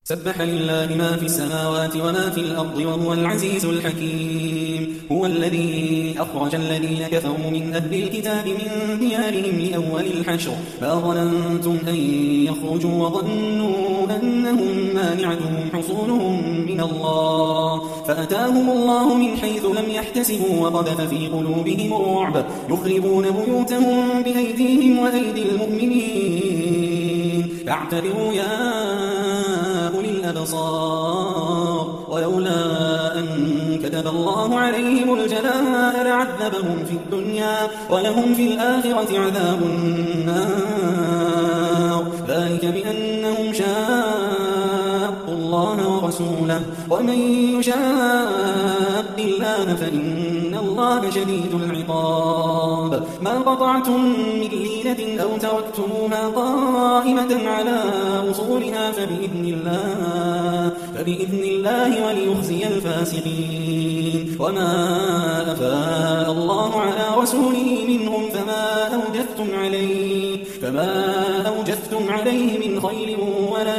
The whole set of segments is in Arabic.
سبح لله ما في السماوات وما في الأرض وهو العزيز الحكيم. هو الذي أخرج الذين كفروا من أهل الكتاب من ديارهم لأول الحشر ما ظننتم أن يخرجوا وظنوا أنهم مانعتهم حصونهم من الله فأتاهم الله من حيث لم يحتسبوا وقذف في قلوبهم الرعب يخربون بيوتهم بأيديهم وأيدي المؤمنين فاعتبروا يا أولي الأبصار ولولا أن كتب الله عليهم الجلاء لعذبهم في الدنيا ولهم في الآخرة عذاب النار ذلك بأنهم شاقوا الله ورسوله ومن يشاق الله فإن الله شديد العقاب ما قطعتم من لينة أو تركتموها قائمة على أصولها فبإذن الله وليخزي الفاسقين وما أفاء الله على رسوله منهم فما أوجفتم عليه من خيل ولا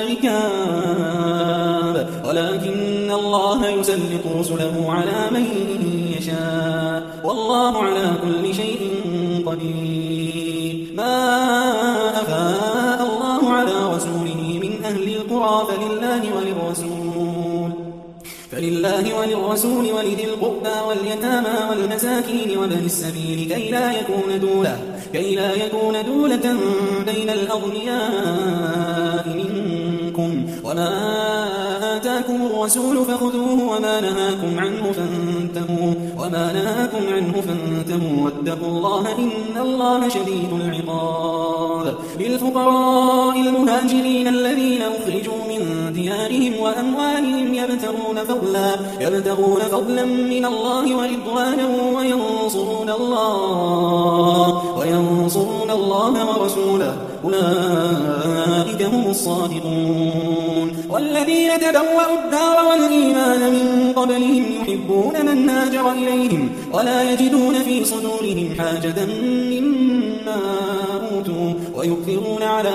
ركاب ولكن الله يسلط رسله على من يشاء والله على كل شيء قدير ما أفاء الله على رسوله من أهل القرى فلله وللرسول ولذي القربى واليتامى والمساكين وابن السبيل كي لا يكون دولة بين الأغنياء منكم وما آتاكم الرسول فخذوه وما نهاكم عنه فانتهوا واتقوا الله إن الله شديد العقاب للفقراء المهاجرين الذين أخرجوا من ديارهم وأموالهم يبتغون فضلا من الله ورضوانا وينصرون الله ورسوله أولئك هم الصادقون والذين تبوأوا الدار والإيمان من قبلهم يحبون من هاجر إليهم ولا يجدون في صدورهم حاجة مما أوتوا ويؤثرون على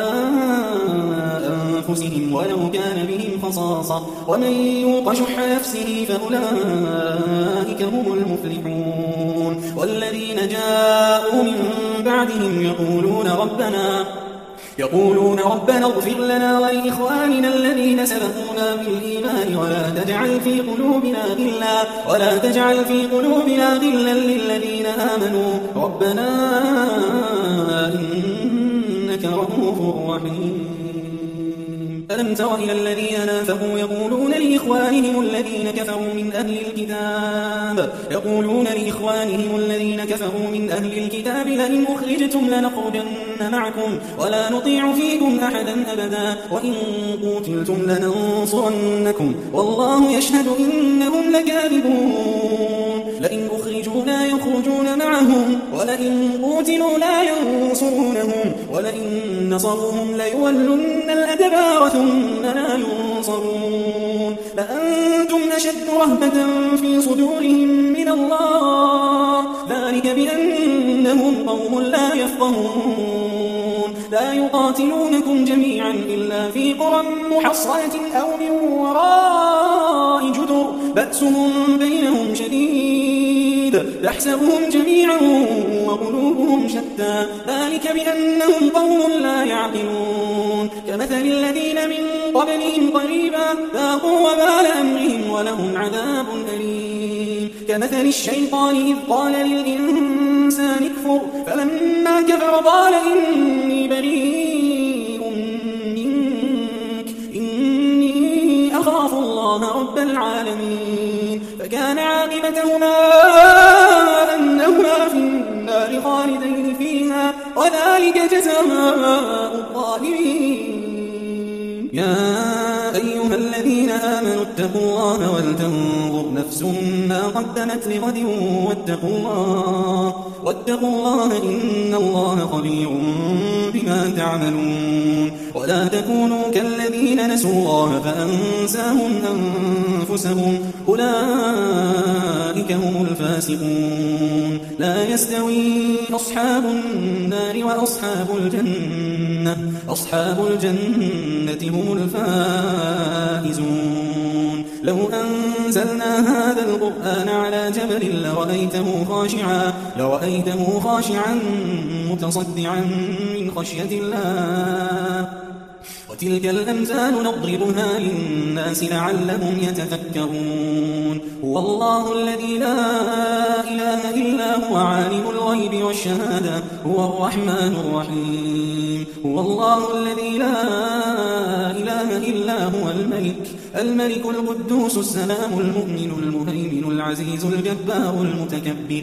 أنفسهم ولو كان بهم خصاصة ومن يوق شح نفسه فأولئك هم المفلحون والذين جاءوا من بعدهم يقولون ربنا اغفر لنا ولإخواننا الذين سبقونا بالإيمان ولا تجعل في قلوبنا غلا للذين آمنوا ربنا إنك رؤوف رحيم ألم تر إلى الذين نافقوا يقولون لإخوانهم الذين كفروا من أهل الكتاب لئن أخرجتم لنخرجن معكم ولا نطيع فيكم أحدا أبدا وإن قوتلتم لننصرنكم والله يشهد إنهم لكاذبون لئن أخرجوا لا يخرجون معهم ولئن قوتلوا لا ينصرونهم ولئن نصروهم ليولن الأدبار ثم لا ينصرون لأنتم أشد رهبة في صدورهم من الله ذلك بأنهم قوم لا يفقهون لا يقاتلونكم جميعا إلا في قرى محصنة أو من وراء جدر بأسهم بينهم شديد تحسبهم جميعا وقلوبهم شتى ذلك بأنهم قوم لا يعقلون كمثل الذين من قبلهم قريبا ذاقوا وبال أمرهم ولهم عذاب أليم كمثل الشيطان إذ قال للإنسان اكفر فلما كفر قال إني بريء منك إني أخاف الله رب العالمين فكان عاقبتهما أنهما في النار خالدين فيها وذلك جزاء الظالمين يا أيها الذين آمنوا اتقوا الله ولتنظر نفس ما قدمت لغد واتقوا الله إن الله خبير بما تعملون ولا تكونوا كالذين نسوا الله فأنساهم أنفسهم أولئك هم الفاسقون لا يستوي أصحاب النار وأصحاب الجنة هم الفائزون فائزون لو أنزلنا هذا القرآن على جبل لرأيته خاشعا متصدعا من خشية الله وتلك الأمثال نضربها للناس لعلهم يتفكرون هو الله الذي لا إله إلا هو عالم الغيب والشهادة هو الرحمن الرحيم هو الله الذي لا إله إلا هو الملك القدوس السلام المؤمن المهيمن العزيز الجبار المتكبر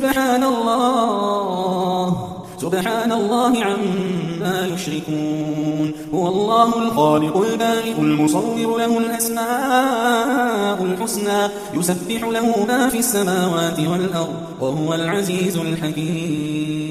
سبحان الله عما يشركون هو الله الخالق البارئ المصور له الأسماء الحسنى يسبح له ما في السماوات والأرض وهو العزيز الحكيم